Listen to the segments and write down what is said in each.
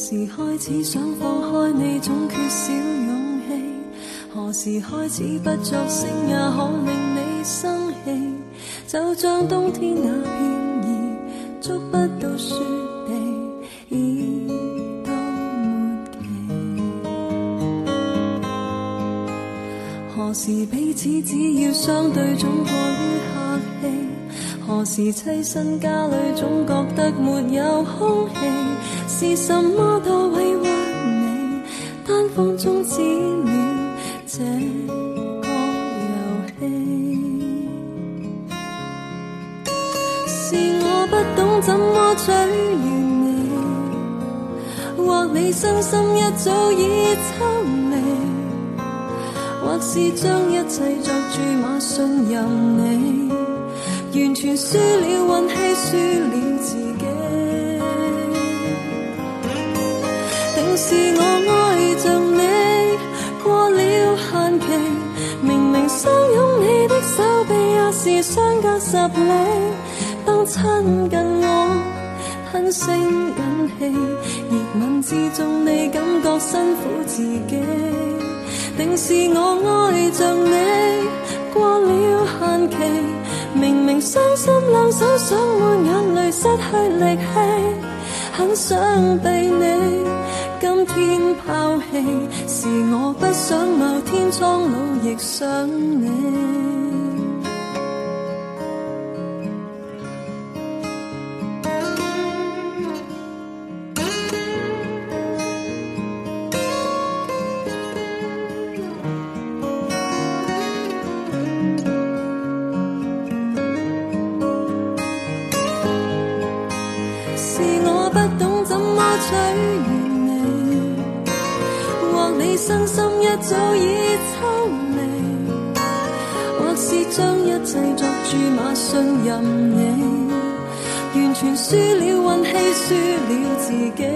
時開始想放開你，總缺少勇氣？何時開始不作聲也可令你生氣？就像冬天那片葉，觸不到雪地，已到末期。何時彼此只要相對總過於客氣？何時棲身家裏總覺得沒有空氣？是什麼多委屈你，單方終止了這個遊戲？是我不懂怎麼取悦你，或你傷心一早已抽離，或是將一切作注碼信任你，完全輸了運氣，輸了自己。定是我愛着你過了限期，明明相擁你的手臂也是相隔10里，當親近我吞聲忍氣，熱吻之中你感覺辛苦自己。定是我愛着你過了限期，明明傷心兩手想抹眼淚，失去力氣，很想被你今天拋棄。是我不想某天蒼老亦想你。取悦你，或你身心一早已抽離，或是將一切作注碼信任你，完全輸了運氣，輸了自己。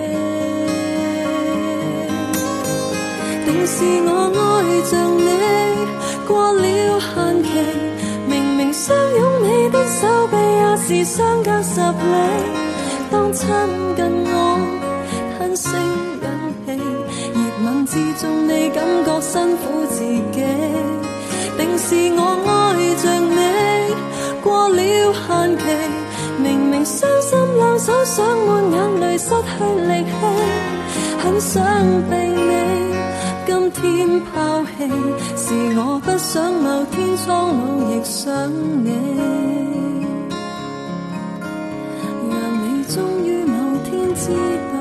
定是我愛着你過了限期，明明相擁你的手臂也是相隔10里，當親近我吞聲忍氣，熱吻之中你感覺辛苦自己。定是我愛着你過了限期，明明傷心兩手想抹眼淚，失去力氣，很想被你今天拋棄。是我不想某天蒼老亦想你，讓你終於某天知道